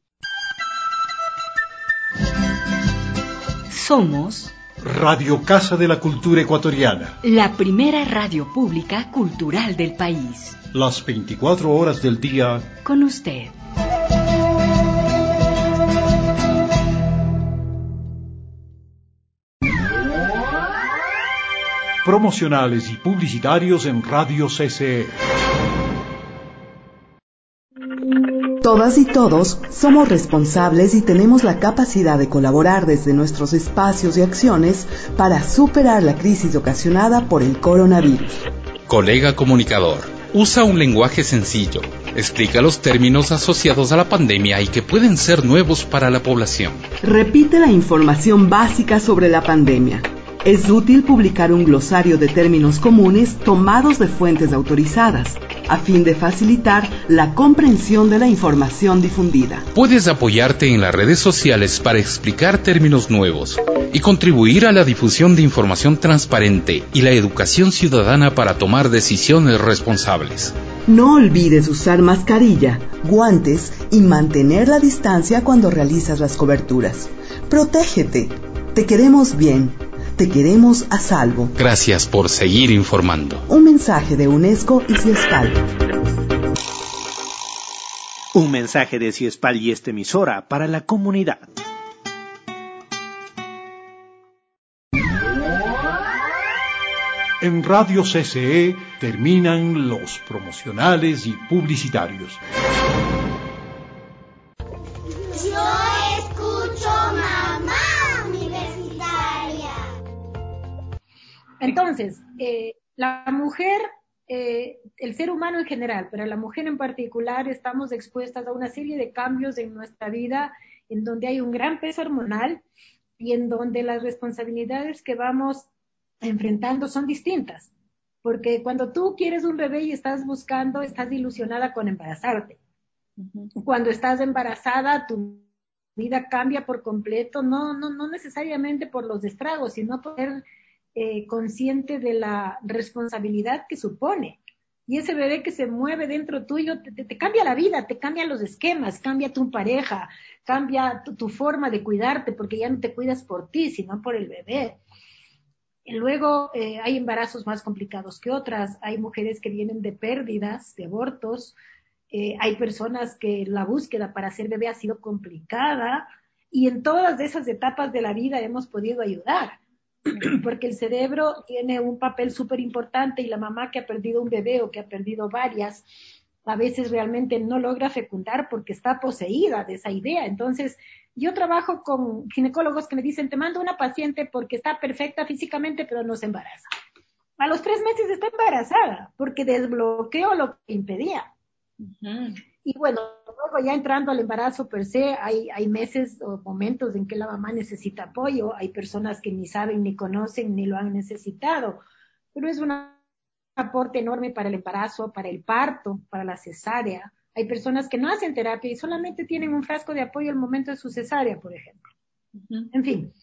Somos Radio Casa de la Cultura Ecuatoriana, la primera radio pública cultural del país. Las veinticuatro horas del día con usted. Promocionales y publicitarios en Radio C C E. Todas y todos somos responsables y tenemos la capacidad de colaborar desde nuestros espacios y acciones para superar la crisis ocasionada por el coronavirus. Colega comunicador, usa un lenguaje sencillo, explica los términos asociados a la pandemia y que pueden ser nuevos para la población. Repite la información básica sobre la pandemia. Es útil publicar un glosario de términos comunes tomados de fuentes autorizadas, a fin de facilitar la comprensión de la información difundida. Puedes apoyarte en las redes sociales para explicar términos nuevos y contribuir a la difusión de información transparente y la educación ciudadana para tomar decisiones responsables. No olvides usar mascarilla, guantes y mantener la distancia cuando realizas las coberturas. Protégete. Te queremos bien. Te queremos a salvo. Gracias por seguir informando. Un mensaje de UNESCO y CIESPAL. Un mensaje de CIESPAL y esta emisora para la comunidad. En Radio C C E terminan los promocionales y publicitarios. Entonces, eh, la mujer, eh, el ser humano en general, pero la mujer en particular, estamos expuestas a una serie de cambios en nuestra vida en donde hay un gran peso hormonal y en donde las responsabilidades que vamos enfrentando son distintas. Porque cuando tú quieres un bebé y estás buscando, estás ilusionada con embarazarte. Uh-huh. Cuando estás embarazada, tu vida cambia por completo, no, no, no necesariamente por los estragos, sino por ser Eh, consciente de la responsabilidad que supone. Y ese bebé que se mueve dentro tuyo te, te, te cambia la vida, te cambia los esquemas, cambia tu pareja, cambia tu, tu forma de cuidarte, porque ya no te cuidas por ti, sino por el bebé. Y luego eh, hay embarazos más complicados que otras, hay mujeres que vienen de pérdidas, de abortos, eh, hay personas que la búsqueda para ser bebé ha sido complicada, y en todas esas etapas de la vida hemos podido ayudar. Porque el cerebro tiene un papel súper importante y la mamá que ha perdido un bebé o que ha perdido varias, a veces realmente no logra fecundar porque está poseída de esa idea. Entonces, Yo trabajo con ginecólogos que me dicen, te mando una paciente porque está perfecta físicamente, pero no se embaraza. A los tres meses está embarazada, porque desbloqueó lo que impedía. Uh-huh. Y bueno, luego ya entrando al embarazo per se, hay, hay meses o momentos en que la mamá necesita apoyo, hay personas que ni saben, ni conocen, ni lo han necesitado, pero es un aporte enorme para el embarazo, para el parto, para la cesárea. Hay personas que no hacen terapia y solamente tienen un frasco de apoyo al momento de su cesárea, por ejemplo. Uh-huh. En fin.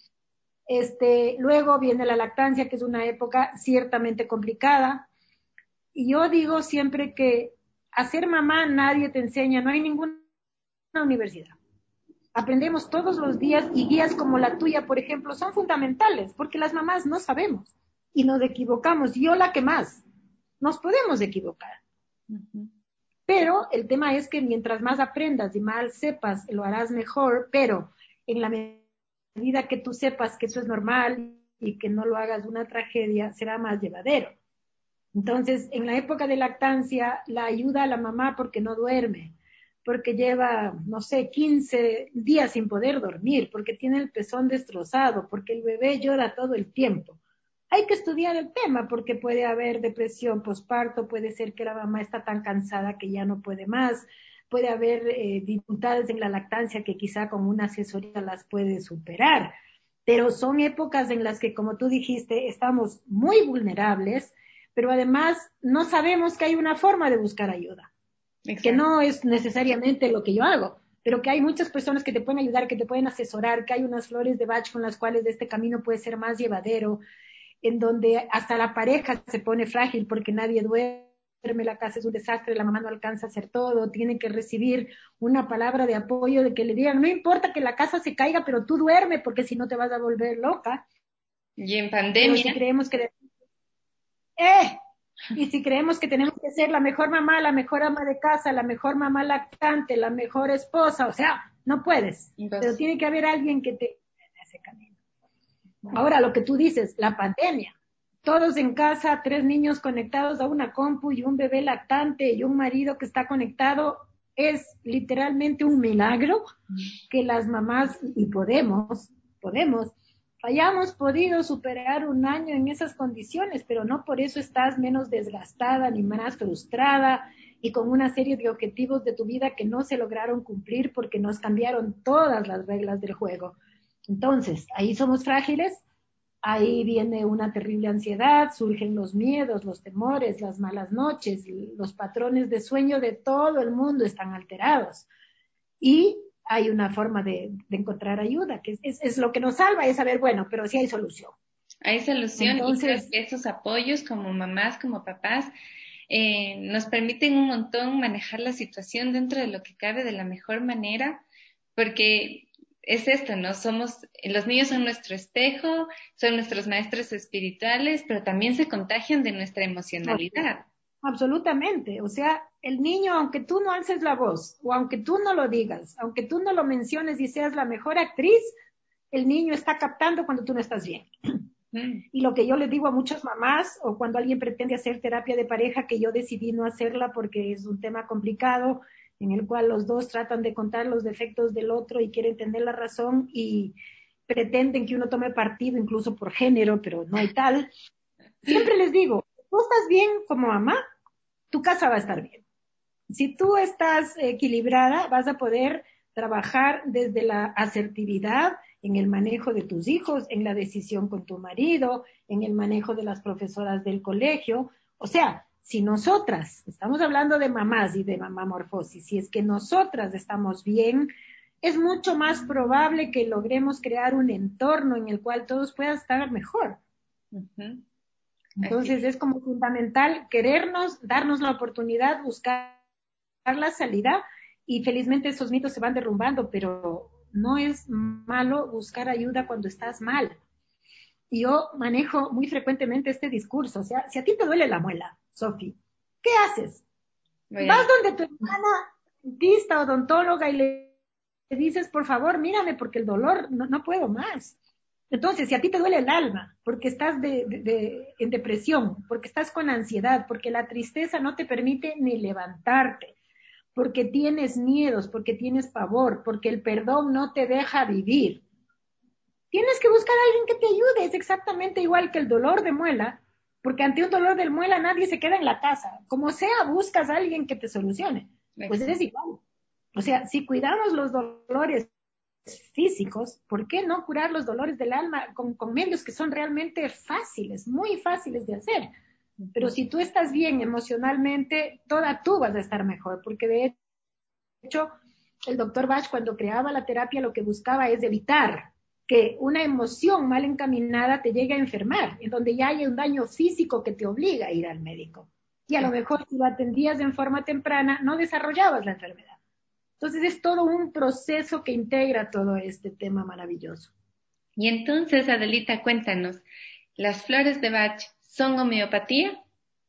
Este, luego viene la lactancia, que es una época ciertamente complicada. Y yo digo siempre que a ser mamá nadie te enseña, no hay ninguna universidad. Aprendemos todos los días y guías como la tuya, por ejemplo, son fundamentales, porque las mamás no sabemos y nos equivocamos. Yo la que más, nos podemos equivocar. Uh-huh. Pero el tema es que mientras más aprendas y más sepas, lo harás mejor, pero en la medida que tú sepas que eso es normal y que no lo hagas una tragedia, será más llevadero. Entonces, en la época de lactancia, la ayuda a la mamá porque no duerme, porque lleva, no sé, quince días sin poder dormir, porque tiene el pezón destrozado, porque el bebé llora todo el tiempo. Hay que estudiar el tema porque puede haber depresión posparto, puede ser que la mamá está tan cansada que ya no puede más, puede haber eh, dificultades en la lactancia que quizá con una asesoría las puede superar, pero son épocas en las que, como tú dijiste, estamos muy vulnerables, pero además no sabemos que hay una forma de buscar ayuda. Exacto. Que no es necesariamente lo que yo hago, pero que hay muchas personas que te pueden ayudar, que te pueden asesorar, que hay unas flores de Bach con las cuales este camino puede ser más llevadero, en donde hasta la pareja se pone frágil porque nadie duerme, la casa es un desastre, la mamá no alcanza a hacer todo, tiene que recibir una palabra de apoyo de que le digan, no importa que la casa se caiga, pero tú duerme porque si no te vas a volver loca. Y en pandemia. Pero si creemos que... ¡Eh! Y si creemos que tenemos que ser la mejor mamá, la mejor ama de casa, la mejor mamá lactante, la mejor esposa, o sea, no puedes. Entonces, pero tiene que haber alguien que te en ese camino. Ahora, lo que tú dices, la pandemia. Todos en casa, tres niños conectados a una compu y un bebé lactante y un marido que está conectado, es literalmente un milagro que las mamás, y podemos, podemos, hayamos podido superar un año en esas condiciones, pero no por eso estás menos desgastada ni más frustrada y con una serie de objetivos de tu vida que no se lograron cumplir porque nos cambiaron todas las reglas del juego. Entonces, ahí somos frágiles, ahí viene una terrible ansiedad, surgen los miedos, los temores, las malas noches, los patrones de sueño de todo el mundo están alterados. Y hay una forma de, de encontrar ayuda, que es, es, es lo que nos salva, es saber, bueno, pero sí hay solución. Hay solución. Entonces, y creo que esos apoyos como mamás, como papás, eh, nos permiten un montón manejar la situación dentro de lo que cabe de la mejor manera, porque es esto, ¿no? Somos, los niños son nuestro espejo, son nuestros maestros espirituales, pero también se contagian de nuestra emocionalidad. Absolutamente, o sea, el niño, aunque tú no alces la voz, o aunque tú no lo digas, aunque tú no lo menciones y seas la mejor actriz, el niño está captando cuando tú no estás bien. Mm. Y lo que yo les digo a muchas mamás, o cuando alguien pretende hacer terapia de pareja, que yo decidí no hacerla porque es un tema complicado, en el cual los dos tratan de contar los defectos del otro y quieren tener la razón y pretenden que uno tome partido incluso por género, pero no hay tal. Siempre les digo, tú estás bien como mamá, tu casa va a estar bien. Si tú estás equilibrada, vas a poder trabajar desde la asertividad en el manejo de tus hijos, en la decisión con tu marido, en el manejo de las profesoras del colegio. O sea, si nosotras, estamos hablando de mamás y de mamamorfosis, si es que nosotras estamos bien, es mucho más probable que logremos crear un entorno en el cual todos puedan estar mejor. Uh-huh. Entonces es como fundamental querernos, darnos la oportunidad, buscar la salida y felizmente esos mitos se van derrumbando, pero no es malo buscar ayuda cuando estás mal. Y yo manejo muy frecuentemente este discurso, o sea, si a ti te duele la muela, Sofi, ¿qué haces? Bien. Vas donde tu hermana dentista, odontóloga y le dices, por favor, mírame porque el dolor, no, no puedo más. Entonces, si a ti te duele el alma, porque estás de, de, de, en depresión, porque estás con ansiedad, porque la tristeza no te permite ni levantarte, porque tienes miedos, porque tienes pavor, porque el perdón no te deja vivir. Tienes que buscar a alguien que te ayude, es exactamente igual que el dolor de muela, porque ante un dolor de muela nadie se queda en la casa. Como sea, buscas a alguien que te solucione. Pues es igual. O sea, si cuidamos los dolores físicos, ¿por qué no curar los dolores del alma con, con medios que son realmente fáciles, muy fáciles de hacer? Pero si tú estás bien emocionalmente, toda tú vas a estar mejor, porque de hecho, el doctor Bach cuando creaba la terapia lo que buscaba es evitar que una emoción mal encaminada te llegue a enfermar, en donde ya hay un daño físico que te obliga a ir al médico. Y a lo mejor si lo atendías en forma temprana, no desarrollabas la enfermedad. Entonces es todo un proceso que integra todo este tema maravilloso. Y entonces, Adelita, cuéntanos, ¿las flores de Bach son homeopatía?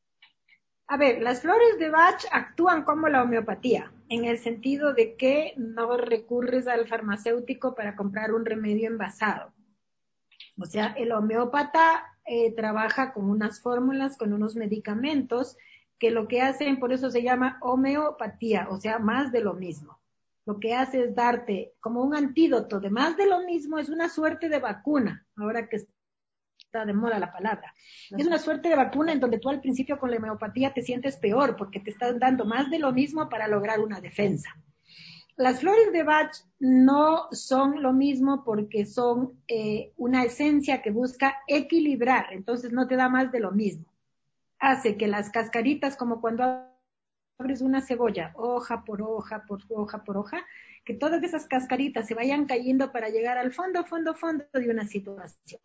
A ver, las flores de Bach actúan como la homeopatía, en el sentido de que no recurres al farmacéutico para comprar un remedio envasado. O sea, el homeópata eh, trabaja con unas fórmulas, con unos medicamentos, que lo que hacen, por eso se llama homeopatía, o sea, más de lo mismo. Lo que hace es darte como un antídoto de más de lo mismo, es una suerte de vacuna, ahora que está de moda la palabra. Es una suerte de vacuna en donde tú al principio con la homeopatía te sientes peor, porque te están dando más de lo mismo para lograr una defensa. Las flores de Bach no son lo mismo porque son eh, una esencia que busca equilibrar, entonces no te da más de lo mismo. Hace que las cascaritas, como cuando abres una cebolla, hoja por hoja, por hoja por hoja, que todas esas cascaritas se vayan cayendo para llegar al fondo, fondo, fondo de una situación.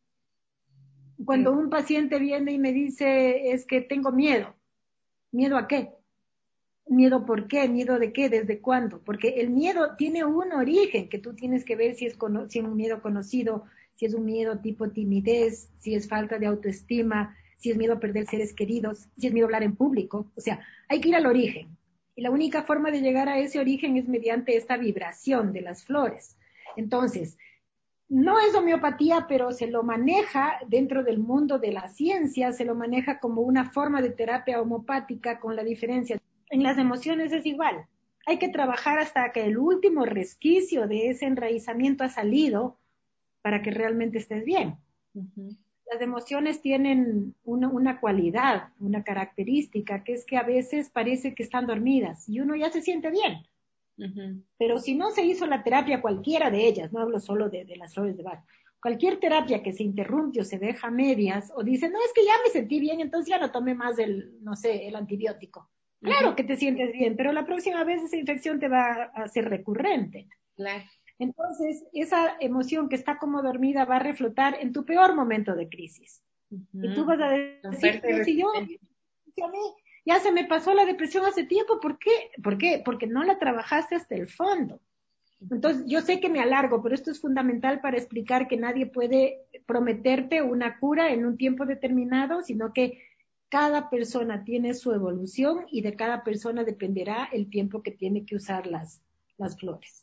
Cuando un paciente viene y me dice, es que tengo miedo, ¿miedo a qué? ¿Miedo por qué? ¿Miedo de qué? ¿Desde cuándo? Porque el miedo tiene un origen que tú tienes que ver si es, cono- si es un miedo conocido, si es un miedo tipo timidez, si es falta de autoestima, si es miedo a perder seres queridos, si es miedo a hablar en público. O sea, hay que ir al origen. Y la única forma de llegar a ese origen es mediante esta vibración de las flores. Entonces, no es homeopatía, pero se lo maneja dentro del mundo de la ciencia, se lo maneja como una forma de terapia homeopática, con la diferencia. En las emociones es igual. Hay que trabajar hasta que el último resquicio de ese enraizamiento ha salido para que realmente estés bien. Uh-huh. Las emociones tienen una, una cualidad, una característica, que es que a veces parece que están dormidas y uno ya se siente bien. Uh-huh. Pero si no se hizo la terapia, cualquiera de ellas, no hablo solo de, de las flores de Bach, cualquier terapia que se interrumpe o se deja a medias, o dice, no, es que ya me sentí bien, entonces ya no tomé más el, no sé, el antibiótico. Claro que te sientes bien, pero la próxima vez esa infección te va a ser recurrente. Claro. Entonces, esa emoción que está como dormida va a reflotar en tu peor momento de crisis. Uh-huh. Y tú vas a decir, pero si yo, si a mí ya se me pasó la depresión hace tiempo, ¿por qué? ¿Por qué? Porque no la trabajaste hasta el fondo. Entonces, yo sé que me alargo, pero esto es fundamental para explicar que nadie puede prometerte una cura en un tiempo determinado, sino que cada persona tiene su evolución y de cada persona dependerá el tiempo que tiene que usar las, las flores.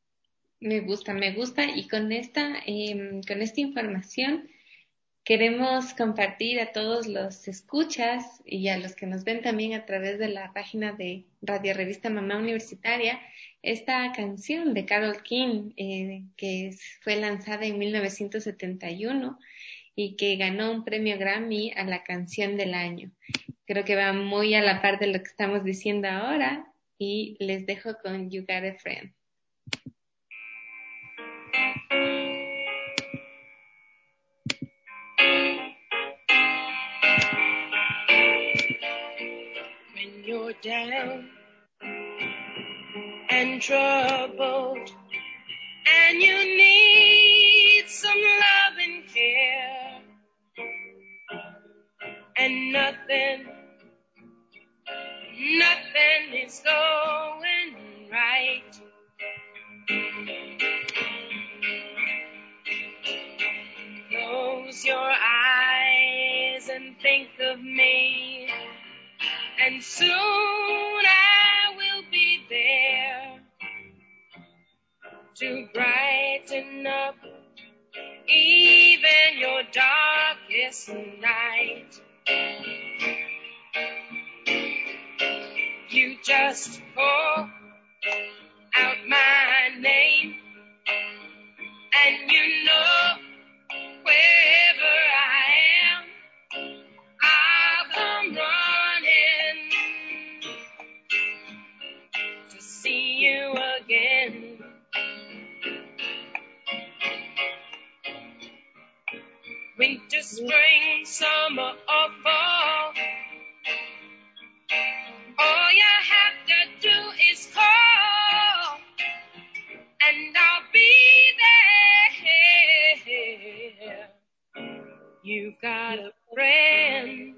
Me gusta, me gusta. Y con esta, eh, con esta información queremos compartir a todos los escuchas y a los que nos ven también a través de la página de Radio Revista Mamá Universitaria esta canción de Carole King eh, que fue lanzada en mil novecientos setenta y uno y que ganó un premio Grammy a la canción del año. Creo que va muy a la par de lo que estamos diciendo ahora y les dejo con You Got a Friend. When you're down and troubled and you need some love and care and nothing, nothing is going right. Close your eyes and think of me, and soon I will be there to brighten up even your darkest night. You just just call out my name, and you know wherever I am, I'll come running to see you again. Winter, spring, summer, or fall, all you have to do is call, and I'll be there. You got a friend.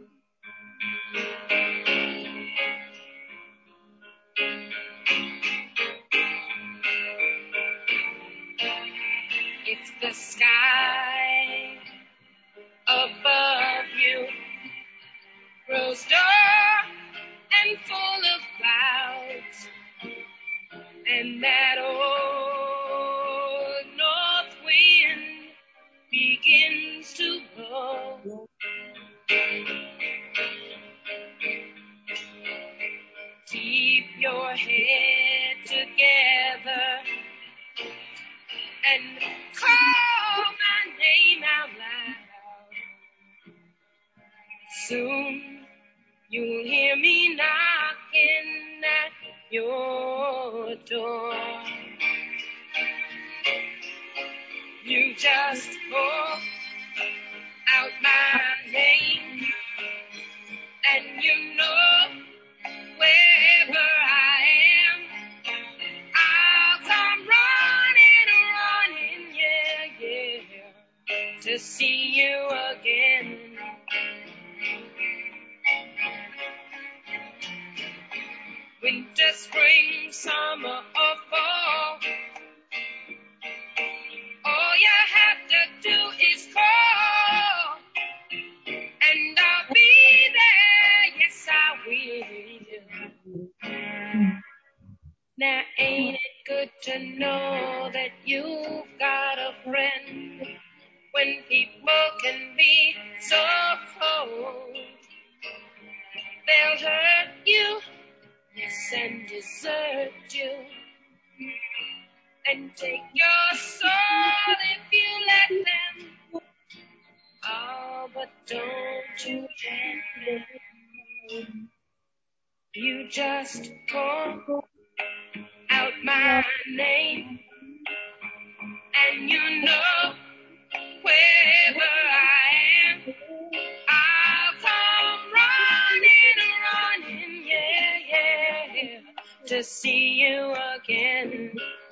If the sky above you grows dark and full of clouds, and that old north wind begins to blow, keep your head together and call my name out loud. Soon you'll hear me knocking at your door. You just call out my name, and you know wherever I am, I'll come running, running, yeah, yeah, to see you again. Winter, spring, summer, or fall, all you have to do is call, and I'll be there, yes I will. Now ain't it good to know that you've got a friend when people can be so cold? They'll hurt you, yes, and desert you, and take your soul if you let them. Oh, but don't you let them. You just call out my name, and you know wherever I am, I'll come running, running, yeah, yeah, yeah, to see you again.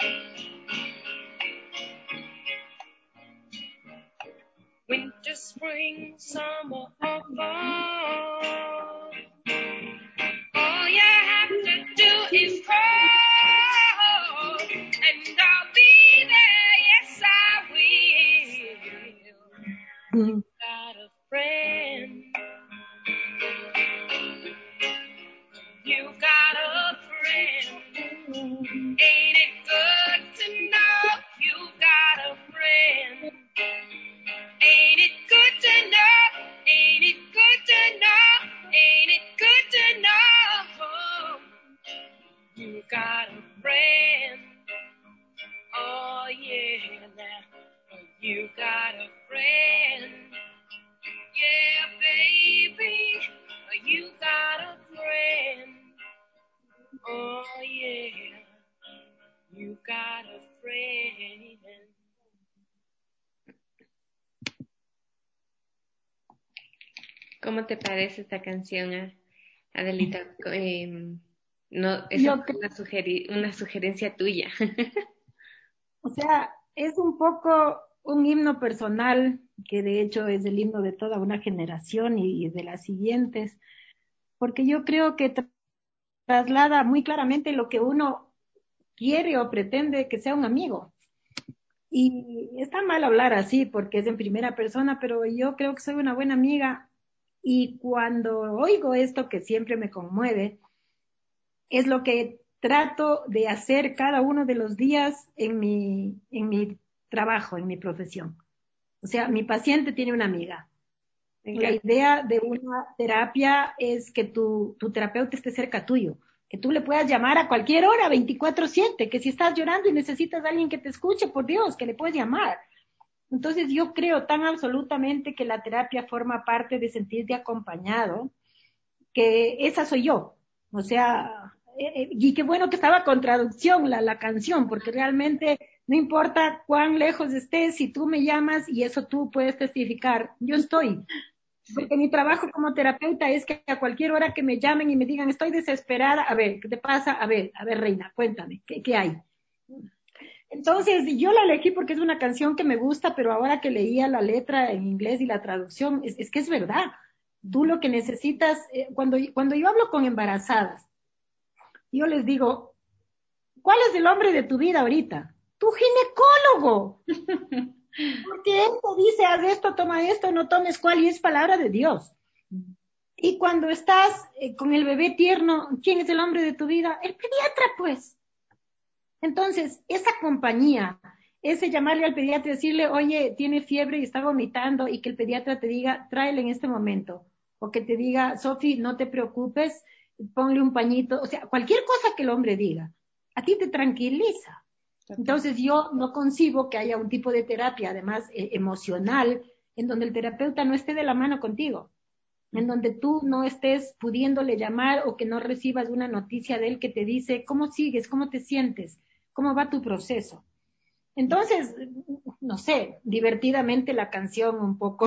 Winter, spring, summer, or fall, all you have to do is call, and I'll be there, yes I will. You got a friend. You got a friend. Ain't it good to know you got a friend? Ain't it good to know? Ain't it good to know? Ain't it good to know? You got a friend. Oh yeah, now you got a friend. Yeah, baby, you got a friend. Oh yeah, you got a friend. ¿Cómo te parece esta canción, Adelita? Eh, no, es una, sugeri- una sugerencia tuya. O sea, es un poco un himno personal, que de hecho es el himno de toda una generación y, y de las siguientes, porque yo creo que tra- traslada muy claramente lo que uno quiere o pretende que sea un amigo. Y está mal hablar así porque es en primera persona, pero yo creo que soy una buena amiga, y cuando oigo esto que siempre me conmueve, es lo que trato de hacer cada uno de los días en mi, en mi trabajo, en mi profesión. O sea, mi paciente tiene una amiga. La idea de una terapia es que tu, tu terapeuta esté cerca tuyo, que tú le puedas llamar a cualquier hora, veinticuatro siete, que si estás llorando y necesitas a alguien que te escuche, por Dios, que le puedes llamar. Entonces yo creo tan absolutamente que la terapia forma parte de sentirte acompañado, que esa soy yo. O sea, eh, y qué bueno que estaba con traducción la, la canción, porque realmente no importa cuán lejos estés, si tú me llamas y eso tú puedes testificar, yo estoy. Porque mi trabajo como terapeuta es que a cualquier hora que me llamen y me digan, estoy desesperada, a ver, ¿qué te pasa? A ver, a ver, Reina, cuéntame, ¿qué, qué hay? Entonces, yo la elegí porque es una canción que me gusta, pero ahora que leía la letra en inglés y la traducción, es, es que es verdad. Tú lo que necesitas, eh, cuando, cuando yo hablo con embarazadas, yo les digo, ¿cuál es el hombre de tu vida ahorita? Tu ginecólogo. Porque él te dice, haz esto, toma esto, no tomes cual, y es palabra de Dios. Y cuando estás eh, con el bebé tierno, ¿quién es el hombre de tu vida? El pediatra, pues. Entonces, esa compañía, ese llamarle al pediatra y decirle, oye, tiene fiebre y está vomitando, y que el pediatra te diga, tráele en este momento. O que te diga, Sofi, no te preocupes, ponle un pañito. O sea, cualquier cosa que el hombre diga, a ti te tranquiliza. Entonces yo no concibo que haya un tipo de terapia, además eh, emocional, en donde el terapeuta no esté de la mano contigo, en donde tú no estés pudiéndole llamar o que no recibas una noticia de él que te dice cómo sigues, cómo te sientes, cómo va tu proceso. Entonces, no sé, divertidamente la canción un poco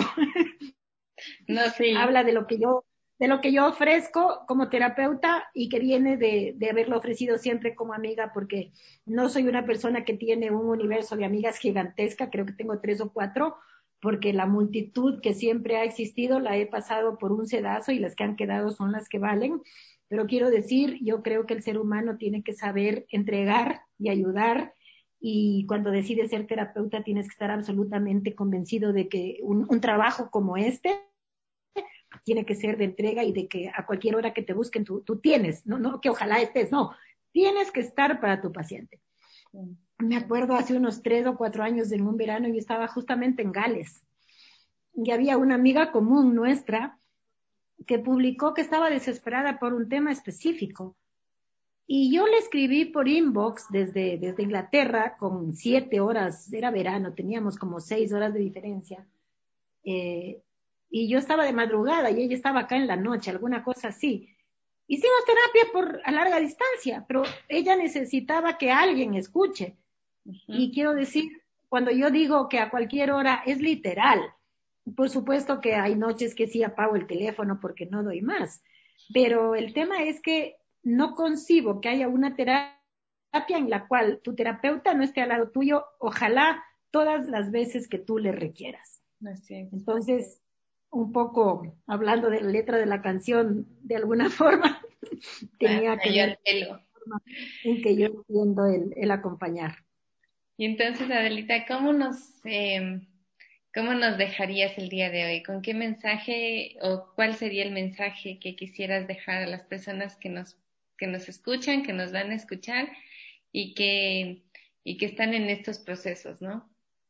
no, sí. habla de lo que yo de lo que yo ofrezco como terapeuta y que viene de, de haberlo ofrecido siempre como amiga, porque no soy una persona que tiene un universo de amigas gigantesca, creo que tengo tres o cuatro, porque la multitud que siempre ha existido la he pasado por un sedazo y las que han quedado son las que valen. Pero quiero decir, yo creo que el ser humano tiene que saber entregar y ayudar, y cuando decides ser terapeuta tienes que estar absolutamente convencido de que un, un trabajo como este tiene que ser de entrega y de que a cualquier hora que te busquen tú, tú tienes, no, no que ojalá estés, no, tienes que estar para tu paciente. Me acuerdo hace unos tres o cuatro años en un verano yo estaba justamente en Gales y había una amiga común nuestra que publicó que estaba desesperada por un tema específico. Y yo le escribí por inbox desde, desde Inglaterra con siete horas, era verano, teníamos como seis horas de diferencia. Eh, y yo estaba de madrugada y ella estaba acá en la noche, alguna cosa así. Hicimos terapia por a larga distancia, pero ella necesitaba que alguien escuche. Uh-huh. Y quiero decir, cuando yo digo que a cualquier hora es literal, por supuesto que hay noches que sí apago el teléfono porque no doy más, pero el tema es que no concibo que haya una terapia en la cual tu terapeuta no esté al lado tuyo, ojalá todas las veces que tú le requieras. Entonces, un poco hablando de la letra de la canción, de alguna forma, tenía ah, que ver la forma en que yo entiendo el, el acompañar. Y entonces, Adelita, ¿cómo nos, eh, ¿cómo nos dejarías el día de hoy? ¿Con qué mensaje o cuál sería el mensaje que quisieras dejar a las personas que nos, que nos escuchan, que nos van a escuchar y que, y que están en estos procesos, ¿no?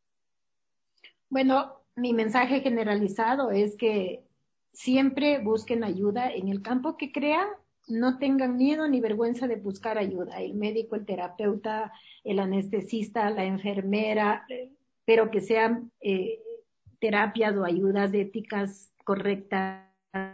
Bueno, mi mensaje generalizado es que siempre busquen ayuda en el campo que crean, no tengan miedo ni vergüenza de buscar ayuda. El médico, el terapeuta, el anestesista, la enfermera, pero que sean eh, terapias o ayudas éticas correctas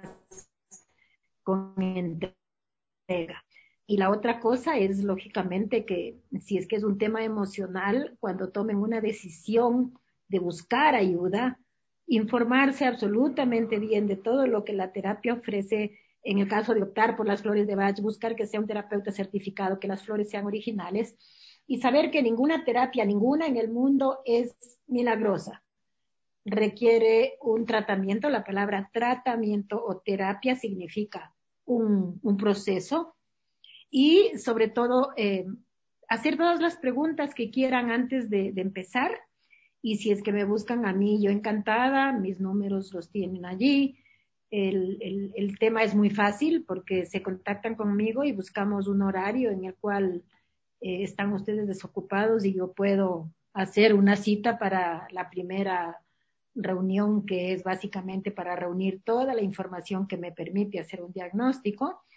con entrega. Y la otra cosa es, lógicamente, que si es que es un tema emocional, cuando tomen una decisión de buscar ayuda, informarse absolutamente bien de todo lo que la terapia ofrece. En el caso de optar por las flores de Bach, buscar que sea un terapeuta certificado, que las flores sean originales y saber que ninguna terapia, ninguna en el mundo es milagrosa. Requiere un tratamiento, la palabra tratamiento o terapia significa un, un proceso y sobre todo eh, hacer todas las preguntas que quieran antes de, de empezar. Y si es que me buscan a mí, yo encantada, mis números los tienen allí. El, el, el tema es muy fácil porque se contactan conmigo y buscamos un horario en el cual eh, están ustedes desocupados y yo puedo hacer una cita para la primera reunión, que es básicamente para reunir toda la información que me permite hacer un diagnóstico.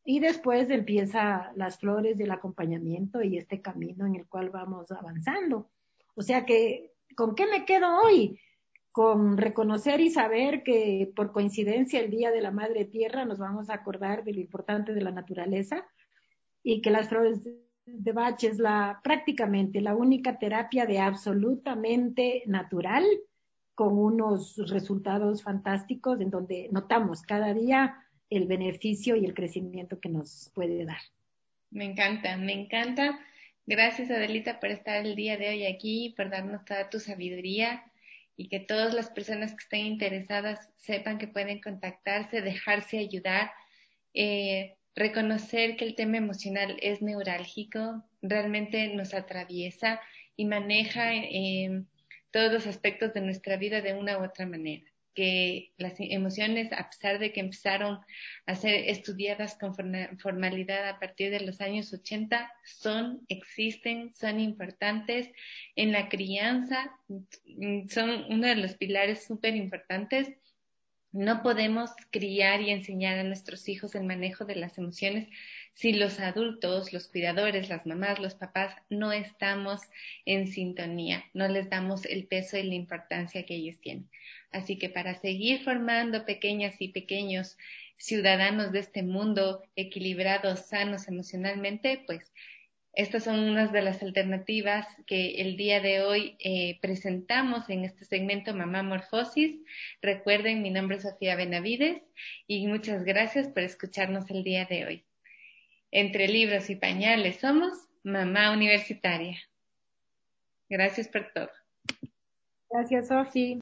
Y después empieza las flores del acompañamiento y este camino en el cual vamos avanzando. O sea que, ¿con qué me quedo hoy? Con reconocer y saber que por coincidencia el Día de la Madre Tierra nos vamos a acordar de lo importante de la naturaleza y que las flores de Bach es la, prácticamente la única terapia de absolutamente natural, con unos resultados fantásticos en donde notamos cada día el beneficio y el crecimiento que nos puede dar. Me encanta, me encanta. Gracias, Adelita, por estar el día de hoy aquí, por darnos toda tu sabiduría y que todas las personas que estén interesadas sepan que pueden contactarse, dejarse ayudar, eh, reconocer que el tema emocional es neurálgico, realmente nos atraviesa y maneja eh, todos los aspectos de nuestra vida de una u otra manera. Que las emociones, a pesar de que empezaron a ser estudiadas con formalidad a partir de los años ochenta, son, existen, son importantes en la crianza, son uno de los pilares súper importantes. No podemos criar y enseñar a nuestros hijos el manejo de las emociones si los adultos, los cuidadores, las mamás, los papás, no estamos en sintonía, no les damos el peso y la importancia que ellos tienen. Así que para seguir formando pequeñas y pequeños ciudadanos de este mundo equilibrados, sanos emocionalmente, pues estas son unas de las alternativas que el día de hoy eh, presentamos en este segmento Mamá Morfosis. Recuerden, mi nombre es Sofía Benavides y muchas gracias por escucharnos el día de hoy. Entre libros y pañales somos Mamá Universitaria. Gracias por todo. Gracias, Sofía.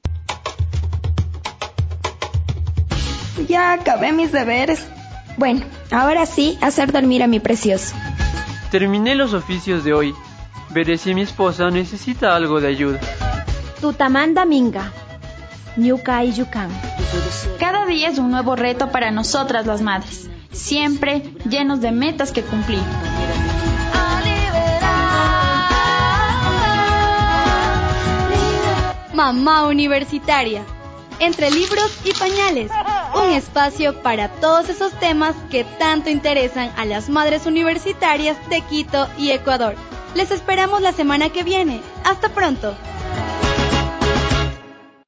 Ya acabé mis deberes. Bueno, ahora sí, hacer dormir a mi precioso. Terminé los oficios de hoy. Veré si mi esposa necesita algo de ayuda. Tutamanda Minga, Ñuka y Yukan. Cada día es un nuevo reto para nosotras las madres, siempre llenos de metas que cumplir. Mamá Universitaria, entre libros y pañales, un espacio para todos esos temas que tanto interesan a las madres universitarias de Quito y Ecuador. Les esperamos la semana que viene. Hasta pronto.